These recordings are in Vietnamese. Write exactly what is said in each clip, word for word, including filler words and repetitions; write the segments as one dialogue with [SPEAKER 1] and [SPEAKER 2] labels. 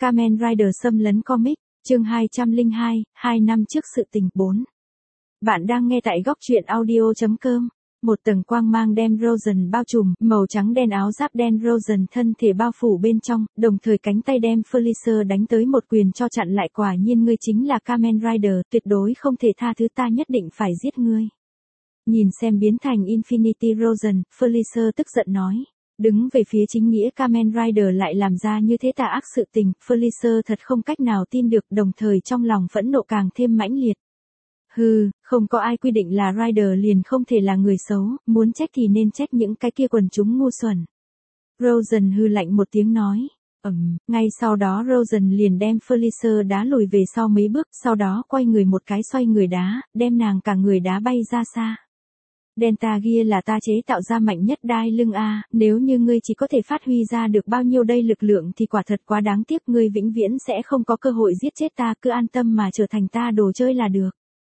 [SPEAKER 1] Kamen Rider xâm lấn comic, chương hai trăm lẻ hai, hai năm trước sự tình bốn. Bạn đang nghe tại góc truyện audio chấm com. Một tầng quang mang đem Rosen bao trùm, màu trắng đen áo giáp đen Rosen thân thể bao phủ bên trong, đồng thời cánh tay đem Felicer đánh tới một quyền cho chặn lại. Quả nhiên ngươi chính là Kamen Rider, tuyệt đối không thể tha thứ, ta nhất định phải giết ngươi. Nhìn xem biến thành Infinity Rosen, Felicer tức giận nói. Đứng về phía chính nghĩa Kamen Rider lại làm ra như thế tà ác sự tình, Felicer thật không cách nào tin được, đồng thời trong lòng phẫn nộ càng thêm mãnh liệt. Hừ, không có ai quy định là Rider liền không thể là người xấu, muốn trách thì nên trách những cái kia quần chúng ngu xuẩn. Rosen hư lạnh một tiếng nói. Ừm, ngay sau đó Rosen liền đem Felicer đá lùi về sau mấy bước, sau đó quay người một cái xoay người đá, đem nàng cả người đá bay ra xa. Delta Gear là ta chế tạo ra mạnh nhất đai lưng A, nếu như ngươi chỉ có thể phát huy ra được bao nhiêu đây lực lượng thì quả thật quá đáng tiếc, ngươi vĩnh viễn sẽ không có cơ hội giết chết ta, cứ an tâm mà trở thành ta đồ chơi là được.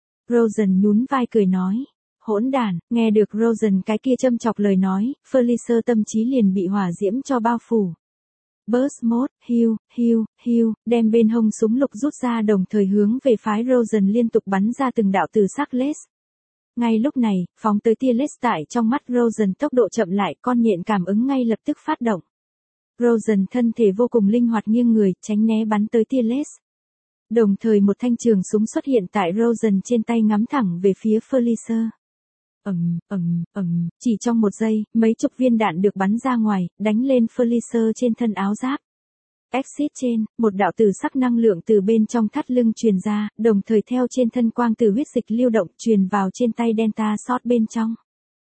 [SPEAKER 1] Rosen nhún vai cười nói. Hỗn đản, nghe được Rosen cái kia châm chọc lời nói, Felicer tâm trí liền bị hỏa diễm cho bao phủ. Burst mode, heal, heal, heal, đem bên hông súng lục rút ra, đồng thời hướng về phái Rosen liên tục bắn ra từng đạo từ sắc laser. Ngay lúc này, phóng tới tia laser tại trong mắt Rosen tốc độ chậm lại, con nhện cảm ứng ngay lập tức phát động. Rosen thân thể vô cùng linh hoạt nghiêng người, tránh né bắn tới tia laser. Đồng thời một thanh trường súng xuất hiện tại Rosen trên tay, ngắm thẳng về phía Felicer. Ầm, ầm, ầm, chỉ trong một giây, mấy chục viên đạn được bắn ra ngoài, đánh lên Felicer trên thân áo giáp. Exit trên, một đạo tử sắc năng lượng từ bên trong thắt lưng truyền ra, đồng thời theo trên thân quang từ huyết dịch lưu động truyền vào trên tay Delta Shot bên trong.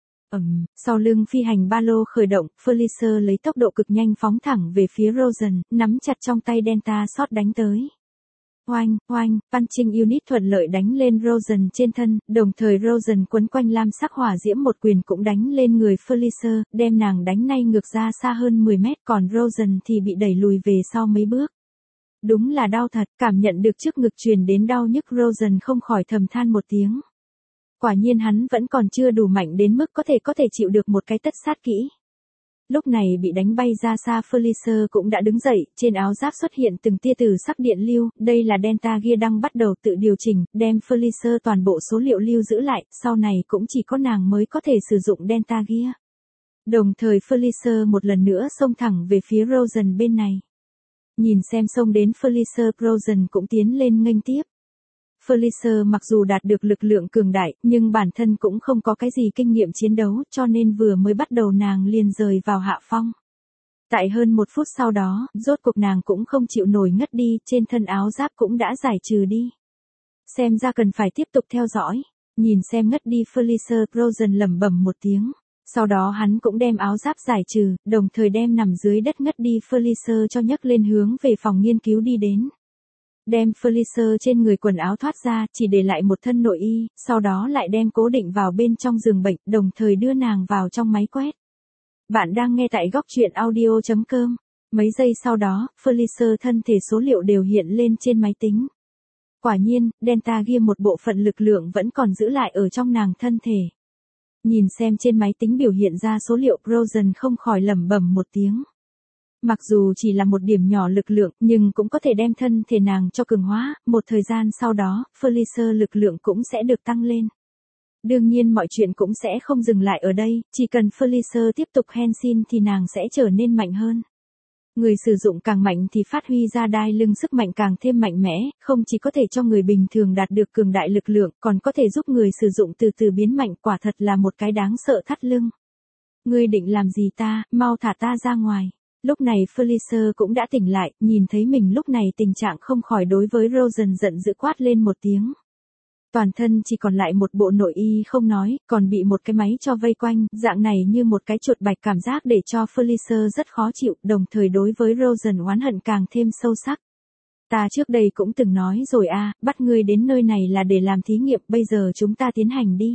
[SPEAKER 1] Ầm, sau lưng phi hành ba lô khởi động, Felicer lấy tốc độ cực nhanh phóng thẳng về phía Rosen, nắm chặt trong tay Delta Shot đánh tới. Oanh, oanh, punching unit thuận lợi đánh lên Rosen trên thân, đồng thời Rosen quấn quanh lam sắc hỏa diễm một quyền cũng đánh lên người Felicer, đem nàng đánh nay ngược ra xa hơn mười mét, còn Rosen thì bị đẩy lùi về sau mấy bước. Đúng là đau thật, cảm nhận được trước ngực truyền đến đau nhức, Rosen không khỏi thầm than một tiếng. Quả nhiên hắn vẫn còn chưa đủ mạnh đến mức có thể có thể chịu được một cái tất sát kỹ. Lúc này bị đánh bay ra xa, Felicer cũng đã đứng dậy, trên áo giáp xuất hiện từng tia từ sắc điện lưu, đây là Delta Gear đang bắt đầu tự điều chỉnh, đem Felicer toàn bộ số liệu lưu giữ lại, sau này cũng chỉ có nàng mới có thể sử dụng Delta Gear. Đồng thời Felicer một lần nữa xông thẳng về phía Rosen bên này. Nhìn xem xông đến Felicer, Rosen cũng tiến lên nghênh tiếp. Felicer mặc dù đạt được lực lượng cường đại, nhưng bản thân cũng không có cái gì kinh nghiệm chiến đấu, cho nên vừa mới bắt đầu nàng liền rời vào hạ phong. Tại hơn một phút sau đó, rốt cuộc nàng cũng không chịu nổi ngất đi, trên thân áo giáp cũng đã giải trừ đi. Xem ra cần phải tiếp tục theo dõi. Nhìn xem ngất đi Felicer, Rosen lẩm bẩm một tiếng. Sau đó hắn cũng đem áo giáp giải trừ, đồng thời đem nằm dưới đất ngất đi Felicer cho nhấc lên hướng về phòng nghiên cứu đi đến. Đem Felicer trên người quần áo thoát ra, chỉ để lại một thân nội y, sau đó lại đem cố định vào bên trong giường bệnh, đồng thời đưa nàng vào trong máy quét. Bạn đang nghe tại góc truyện audio chấm com. Mấy giây sau đó, Felicer thân thể số liệu đều hiện lên trên máy tính. Quả nhiên, Delta Gear một bộ phận lực lượng vẫn còn giữ lại ở trong nàng thân thể. Nhìn xem trên máy tính biểu hiện ra số liệu, Rosen không khỏi lẩm bẩm một tiếng. Mặc dù chỉ là một điểm nhỏ lực lượng, nhưng cũng có thể đem thân thể nàng cho cường hóa, một thời gian sau đó, Felicer lực lượng cũng sẽ được tăng lên. Đương nhiên mọi chuyện cũng sẽ không dừng lại ở đây, chỉ cần Felicer tiếp tục Henshin thì nàng sẽ trở nên mạnh hơn. Người sử dụng càng mạnh thì phát huy ra đai lưng sức mạnh càng thêm mạnh mẽ, không chỉ có thể cho người bình thường đạt được cường đại lực lượng, còn có thể giúp người sử dụng từ từ biến mạnh, quả thật là một cái đáng sợ thắt lưng. Ngươi định làm gì ta, mau thả ta ra ngoài. Lúc này Felicer cũng đã tỉnh lại, nhìn thấy mình lúc này tình trạng không khỏi đối với Rosen giận dữ quát lên một tiếng. Toàn thân chỉ còn lại một bộ nội y không nói, còn bị một cái máy cho vây quanh, dạng này như một cái chuột bạch, cảm giác để cho Felicer rất khó chịu, đồng thời đối với Rosen oán hận càng thêm sâu sắc. Ta trước đây cũng từng nói rồi a, bắt ngươi đến nơi này là để làm thí nghiệm, bây giờ chúng ta tiến hành đi.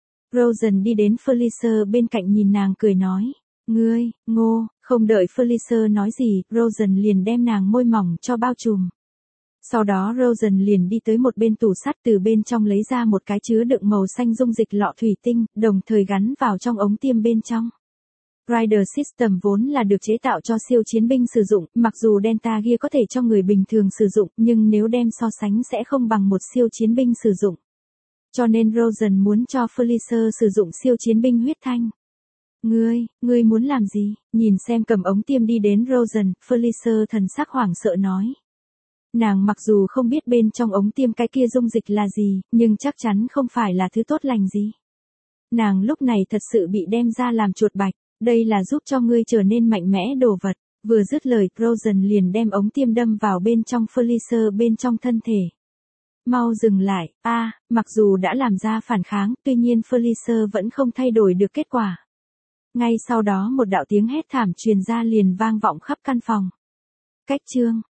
[SPEAKER 1] Rosen đi đến Felicer bên cạnh nhìn nàng cười nói. Ngươi, ngô, không đợi Felicer nói gì, Rosen liền đem nàng môi mỏng cho bao trùm. Sau đó Rosen liền đi tới một bên tủ sắt, từ bên trong lấy ra một cái chứa đựng màu xanh dung dịch lọ thủy tinh, đồng thời gắn vào trong ống tiêm bên trong. Rider System vốn là được chế tạo cho siêu chiến binh sử dụng, mặc dù Delta Gear có thể cho người bình thường sử dụng, nhưng nếu đem so sánh sẽ không bằng một siêu chiến binh sử dụng. Cho nên Rosen muốn cho Felicer sử dụng siêu chiến binh huyết thanh. Ngươi, ngươi muốn làm gì? Nhìn xem cầm ống tiêm đi đến Rosen, Felicer thần sắc hoảng sợ nói. Nàng mặc dù không biết bên trong ống tiêm cái kia dung dịch là gì, nhưng chắc chắn không phải là thứ tốt lành gì. Nàng lúc này thật sự bị đem ra làm chuột bạch, đây là giúp cho ngươi trở nên mạnh mẽ đồ vật. Vừa dứt lời, Rosen liền đem ống tiêm đâm vào bên trong Felicer bên trong thân thể. Mau dừng lại, a, à, mặc dù đã làm ra phản kháng, tuy nhiên Felicer vẫn không thay đổi được kết quả. Ngay sau đó một đạo tiếng hét thảm truyền ra liền vang vọng khắp căn phòng. Cách chương